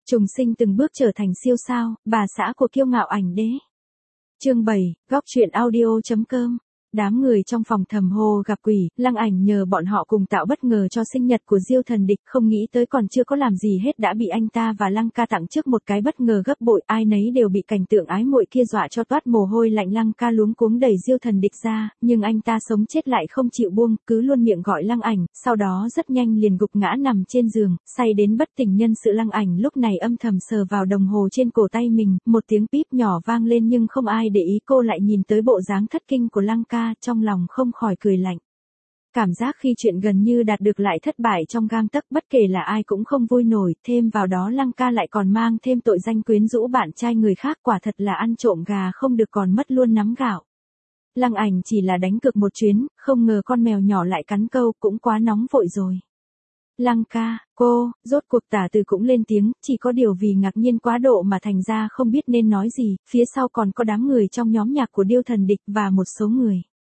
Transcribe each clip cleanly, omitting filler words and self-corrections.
Trùng sinh từng bước trở thành siêu sao, bà xã của kiêu ngạo ảnh đế. Chương 7, góc truyện audio.com. Đám người trong phòng thầm hô gặp quỷ, Lăng Ảnh nhờ bọn họ cùng tạo bất ngờ cho sinh nhật của Diêu Thần Địch, không nghĩ tới còn chưa có làm gì hết đã bị anh ta và Lăng ca tặng trước một cái bất ngờ gấp bội, ai nấy đều bị cảnh tượng ái muội kia dọa cho toát mồ hôi lạnh. Lăng ca luống cuống đẩy Diêu Thần Địch ra, nhưng anh ta sống chết lại không chịu buông, cứ luôn miệng gọi Lăng Ảnh, sau đó rất nhanh liền gục ngã nằm trên giường, say đến bất tỉnh nhân sự. Lăng Ảnh lúc này âm thầm sờ vào đồng hồ trên cổ tay mình, một tiếng píp nhỏ vang lên nhưng không ai để ý, cô lại nhìn tới bộ dáng thất kinh của Lăng ca, trong lòng không khỏi cười lạnh. Cảm giác khi chuyện gần như đạt được lại thất bại trong gang tấc, bất kể là ai cũng không vui nổi, thêm vào đó Lăng ca lại còn mang thêm tội danh quyến rũ bạn trai người khác, quả thật là ăn trộm gà không được còn mất luôn nắm gạo. Lăng Ảnh chỉ là đánh cược một chuyến, không ngờ con mèo nhỏ lại cắn câu, cũng quá nóng vội rồi. Lăng ca, cô, rốt cuộc Tả Từ cũng lên tiếng, chỉ có điều vì ngạc nhiên quá độ mà thành ra không biết nên nói gì, phía sau còn có đám người trong nhóm nhạc của Diêu Thần Địch và một số người.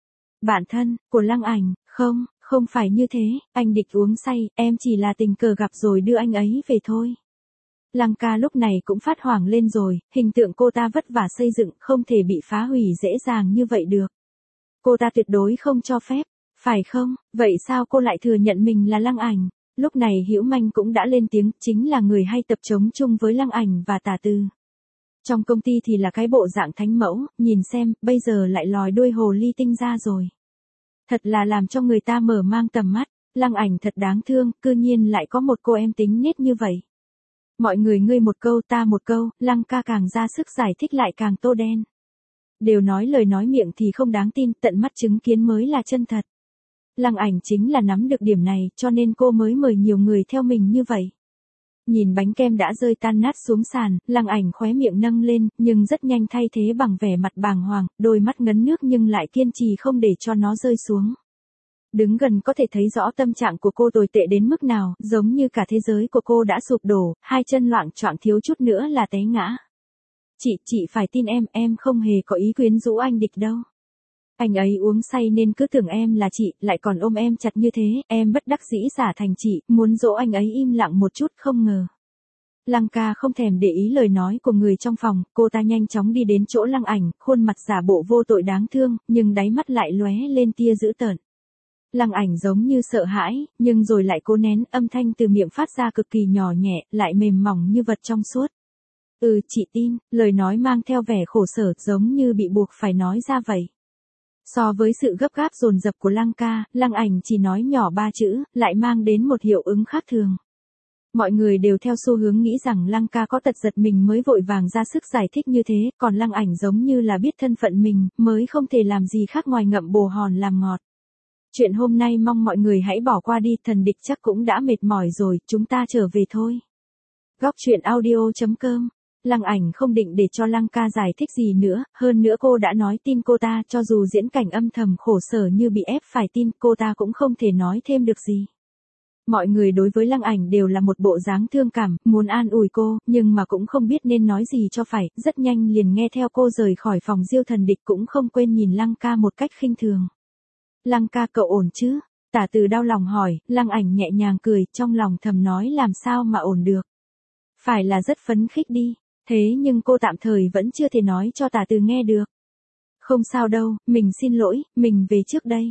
Bạn thân của Lăng Ảnh, không phải như thế, anh Địch uống say, em chỉ là tình cờ gặp rồi đưa anh ấy về thôi. Lăng ca lúc này cũng phát hoảng lên rồi, hình tượng cô ta vất vả xây dựng không thể bị phá hủy dễ dàng như vậy được. Cô ta tuyệt đối không cho phép, phải không? Vậy sao cô lại thừa nhận mình là Lăng Ảnh? Lúc này Hữu Manh cũng đã lên tiếng, chính là người hay tập chống chung với Lăng Ảnh và Tả Từ. Trong công ty thì là cái bộ dạng thánh mẫu, nhìn xem, bây giờ lại lòi đuôi hồ ly tinh ra rồi. Thật là làm cho người ta mở mang tầm mắt, Lăng Ảnh thật đáng thương, cư nhiên lại có một cô em tính nết như vậy. Mọi người ngươi một câu ta một câu, Lăng ca càng ra sức giải thích lại càng tô đen. Đều nói lời nói miệng thì không đáng tin, tận mắt chứng kiến mới là chân thật. Lăng Ảnh chính là nắm được điểm này, cho nên cô mới mời nhiều người theo mình như vậy. Nhìn bánh kem đã rơi tan nát xuống sàn, Lăng Ảnh khóe miệng nâng lên, nhưng rất nhanh thay thế bằng vẻ mặt bàng hoàng, đôi mắt ngấn nước nhưng lại kiên trì không để cho nó rơi xuống. Đứng gần có thể thấy rõ tâm trạng của cô tồi tệ đến mức nào, giống như cả thế giới của cô đã sụp đổ, hai chân loạng choạng thiếu chút nữa là té ngã. Chị phải tin em không hề có ý quyến rũ anh Địch đâu. Anh ấy uống say nên cứ tưởng em là chị, lại còn ôm em chặt như thế, em bất đắc dĩ giả thành chị, muốn dỗ anh ấy im lặng một chút, không ngờ. Lăng ca không thèm để ý lời nói của người trong phòng, cô ta nhanh chóng đi đến chỗ Lăng Ảnh, khuôn mặt giả bộ vô tội đáng thương, nhưng đáy mắt lại lóe lên tia dữ tợn. Lăng Ảnh giống như sợ hãi, nhưng rồi lại cố nén, âm thanh từ miệng phát ra cực kỳ nhỏ nhẹ, lại mềm mỏng như vật trong suốt. Chị tin, lời nói mang theo vẻ khổ sở, giống như bị buộc phải nói ra vậy. So với sự gấp gáp dồn dập của Lăng ca, Lăng Ảnh chỉ nói nhỏ 3 chữ, lại mang đến một hiệu ứng khác thường. Mọi người đều theo xu hướng nghĩ rằng Lăng ca có tật giật mình mới vội vàng ra sức giải thích như thế, còn Lăng Ảnh giống như là biết thân phận mình, mới không thể làm gì khác ngoài ngậm bồ hòn làm ngọt. Chuyện hôm nay mong mọi người hãy bỏ qua đi, Thần Địch chắc cũng đã mệt mỏi rồi, chúng ta trở về thôi. Góc truyện audio.com. Lăng Ảnh không định để cho Lăng ca giải thích gì nữa, hơn nữa cô đã nói tin cô ta, cho dù diễn cảnh âm thầm khổ sở như bị ép phải tin, cô ta cũng không thể nói thêm được gì. Mọi người đối với Lăng Ảnh đều là một bộ dáng thương cảm, muốn an ủi cô, nhưng mà cũng không biết nên nói gì cho phải, rất nhanh liền nghe theo cô rời khỏi phòng. Diêu Thần Địch cũng không quên nhìn Lăng ca một cách khinh thường. Lăng ca cậu ổn chứ? Tả Từ đau lòng hỏi, Lăng Ảnh nhẹ nhàng cười, trong lòng thầm nói làm sao mà ổn được. Phải là rất phấn khích đi. Thế nhưng cô tạm thời vẫn chưa thể nói cho Tả Từ nghe được. Không sao đâu, mình xin lỗi, mình về trước đây.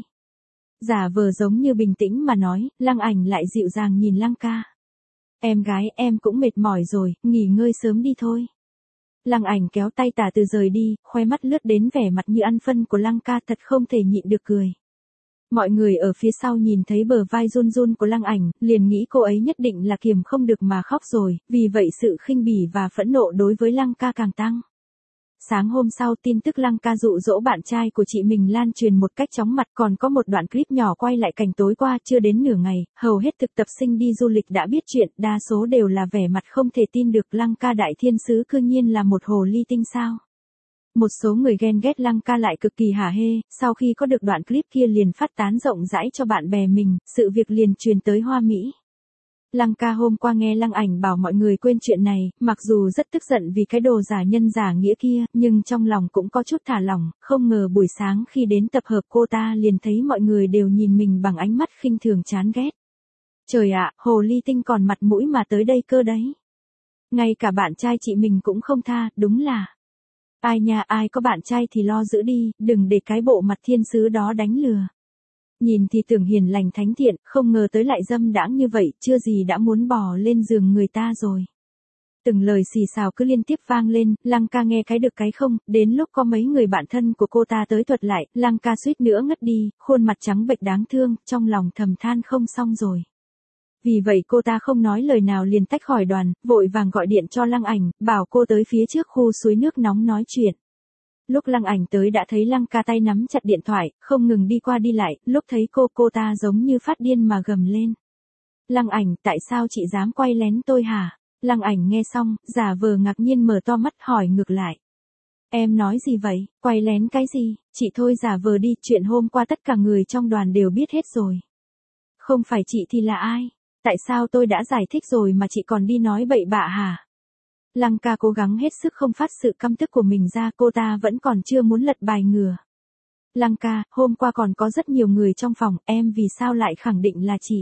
Giả vờ giống như bình tĩnh mà nói, Lăng Ảnh lại dịu dàng nhìn Lăng ca. Em gái, em cũng mệt mỏi rồi, nghỉ ngơi sớm đi thôi. Lăng Ảnh kéo tay Tả Từ rời đi, khoe mắt lướt đến vẻ mặt như ăn phân của Lăng ca, thật không thể nhịn được cười. Mọi người ở phía sau nhìn thấy bờ vai run run của Lăng Ảnh, liền nghĩ cô ấy nhất định là kiềm không được mà khóc rồi, vì vậy sự khinh bỉ và phẫn nộ đối với Lăng ca càng tăng. Sáng hôm sau, tin tức Lăng ca dụ dỗ bạn trai của chị mình lan truyền một cách chóng mặt, còn có một đoạn clip nhỏ quay lại cảnh tối qua. Chưa đến nửa ngày, hầu hết thực tập sinh đi du lịch đã biết chuyện, đa số đều là vẻ mặt không thể tin được, Lăng ca đại thiên sứ cư nhiên là một hồ ly tinh sao. Một số người ghen ghét Lăng ca lại cực kỳ hả hê, sau khi có được đoạn clip kia liền phát tán rộng rãi cho bạn bè mình, sự việc liền truyền tới Hoa Mỹ. Lăng ca hôm qua nghe Lăng Ảnh bảo mọi người quên chuyện này, mặc dù rất tức giận vì cái đồ giả nhân giả nghĩa kia, nhưng trong lòng cũng có chút thả lỏng, không ngờ buổi sáng khi đến tập hợp cô ta liền thấy mọi người đều nhìn mình bằng ánh mắt khinh thường chán ghét. Trời ạ, hồ ly tinh còn mặt mũi mà tới đây cơ đấy. Ngay cả bạn trai chị mình cũng không tha, đúng là. Ai nha, ai có bạn trai thì lo giữ đi, đừng để cái bộ mặt thiên sứ đó đánh lừa. Nhìn thì tưởng hiền lành thánh thiện, không ngờ tới lại dâm đãng như vậy, chưa gì đã muốn bò lên giường người ta rồi. Từng lời xì xào cứ liên tiếp vang lên, Lăng ca nghe cái được cái không, đến lúc có mấy người bạn thân của cô ta tới thuật lại, Lăng ca suýt nữa ngất đi, khuôn mặt trắng bệch đáng thương, trong lòng thầm than không xong rồi. Vì vậy cô ta không nói lời nào liền tách khỏi đoàn, vội vàng gọi điện cho Lăng Ảnh, bảo cô tới phía trước khu suối nước nóng nói chuyện. Lúc Lăng Ảnh tới đã thấy Lăng ca tay nắm chặt điện thoại, không ngừng đi qua đi lại, lúc thấy cô ta giống như phát điên mà gầm lên. Lăng Ảnh, tại sao chị dám quay lén tôi hả? Lăng Ảnh nghe xong, giả vờ ngạc nhiên mở to mắt hỏi ngược lại. Em nói gì vậy, quay lén cái gì, chị thôi giả vờ đi, chuyện hôm qua tất cả người trong đoàn đều biết hết rồi. Không phải chị thì là ai? Tại sao tôi đã giải thích rồi mà chị còn đi nói bậy bạ hả? Lăng ca cố gắng hết sức không phát sự căm tức của mình ra, cô ta vẫn còn chưa muốn lật bài ngừa. Lăng ca, hôm qua còn có rất nhiều người trong phòng, em vì sao lại khẳng định là chị?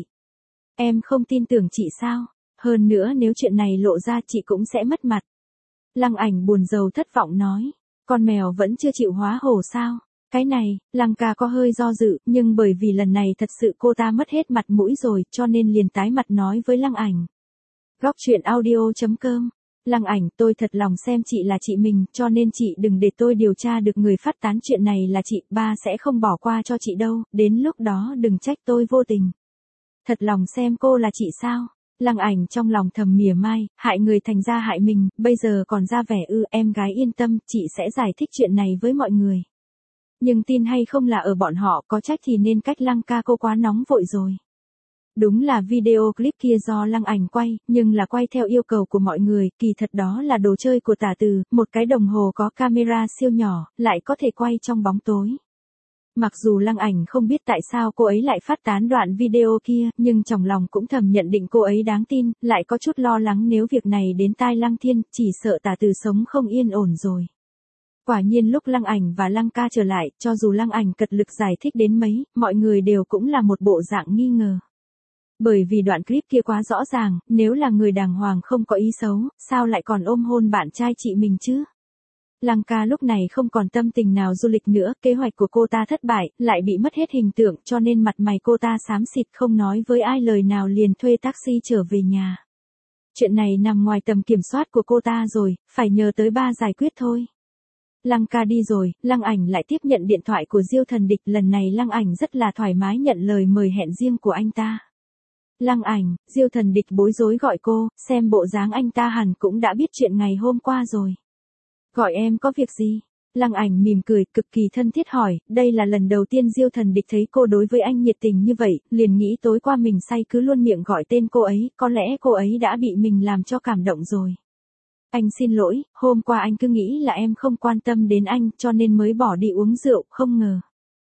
Em không tin tưởng chị sao? Hơn nữa nếu chuyện này lộ ra chị cũng sẽ mất mặt. Lăng Ảnh buồn rầu thất vọng nói. Con mèo vẫn chưa chịu hóa hổ sao? Cái này, Lăng ca có hơi do dự, nhưng bởi vì lần này thật sự cô ta mất hết mặt mũi rồi, cho nên liền tái mặt nói với Lăng Ảnh. Góc truyện audio.com. Lăng Ảnh, tôi thật lòng xem chị là chị mình, cho nên chị đừng để tôi điều tra được người phát tán chuyện này là chị, ba sẽ không bỏ qua cho chị đâu, đến lúc đó đừng trách tôi vô tình. Thật lòng xem cô là chị sao? Lăng Ảnh trong lòng thầm mỉa mai, hại người thành ra hại mình, bây giờ còn ra vẻ em gái yên tâm, chị sẽ giải thích chuyện này với mọi người. Nhưng tin hay không là ở bọn họ, có trách thì nên cách Lăng ca cô quá nóng vội rồi. Đúng là video clip kia do Lăng Ảnh quay, nhưng là quay theo yêu cầu của mọi người, kỳ thật đó là đồ chơi của Tả Từ, một cái đồng hồ có camera siêu nhỏ, lại có thể quay trong bóng tối. Mặc dù Lăng Ảnh không biết tại sao cô ấy lại phát tán đoạn video kia, nhưng trong lòng cũng thầm nhận định cô ấy đáng tin, lại có chút lo lắng nếu việc này đến tai Lăng Thiên, chỉ sợ Tả Từ sống không yên ổn rồi. Quả nhiên lúc Lăng Ảnh và Lăng ca trở lại, cho dù Lăng Ảnh cật lực giải thích đến mấy, mọi người đều cũng là một bộ dạng nghi ngờ. Bởi vì đoạn clip kia quá rõ ràng, nếu là người đàng hoàng không có ý xấu, sao lại còn ôm hôn bạn trai chị mình chứ? Lăng ca lúc này không còn tâm tình nào du lịch nữa, kế hoạch của cô ta thất bại, lại bị mất hết hình tượng, cho nên mặt mày cô ta xám xịt không nói với ai lời nào liền thuê taxi trở về nhà. Chuyện này nằm ngoài tầm kiểm soát của cô ta rồi, phải nhờ tới ba giải quyết thôi. Lăng ca đi rồi, Lăng Ảnh lại tiếp nhận điện thoại của Diêu Thần Địch, lần này Lăng Ảnh rất là thoải mái nhận lời mời hẹn riêng của anh ta. Lăng Ảnh, Diêu Thần Địch bối rối gọi cô, xem bộ dáng anh ta hẳn cũng đã biết chuyện ngày hôm qua rồi. Gọi em có việc gì? Lăng Ảnh mỉm cười, cực kỳ thân thiết hỏi, đây là lần đầu tiên Diêu Thần Địch thấy cô đối với anh nhiệt tình như vậy, liền nghĩ tối qua mình say cứ luôn miệng gọi tên cô ấy, có lẽ cô ấy đã bị mình làm cho cảm động rồi. Anh xin lỗi, hôm qua anh cứ nghĩ là em không quan tâm đến anh, cho nên mới bỏ đi uống rượu, không ngờ.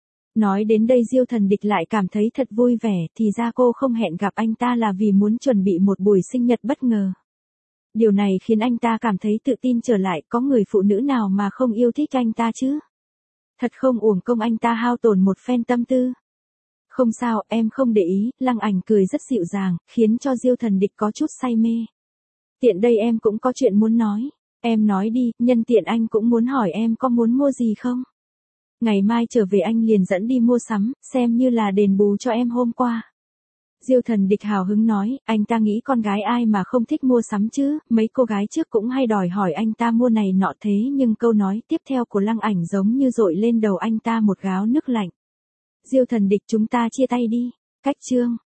Nói đến đây Diêu Thần Địch lại cảm thấy thật vui vẻ, thì ra cô không hẹn gặp anh ta là vì muốn chuẩn bị một buổi sinh nhật bất ngờ. Điều này khiến anh ta cảm thấy tự tin trở lại, có người phụ nữ nào mà không yêu thích anh ta chứ? Thật không uổng công anh ta hao tổn một phen tâm tư. Không sao, em không để ý, Lăng Ảnh cười rất dịu dàng, khiến cho Diêu Thần Địch có chút say mê. Tiện đây em cũng có chuyện muốn nói. Em nói đi, nhân tiện anh cũng muốn hỏi em có muốn mua gì không? Ngày mai trở về anh liền dẫn đi mua sắm, xem như là đền bù cho em hôm qua. Diêu Thần Địch hào hứng nói, anh ta nghĩ con gái ai mà không thích mua sắm chứ, mấy cô gái trước cũng hay đòi hỏi anh ta mua này nọ thế nhưng câu nói tiếp theo của Lăng Ảnh giống như dội lên đầu anh ta một gáo nước lạnh. Diêu Thần Địch chúng ta chia tay đi. Cách chương.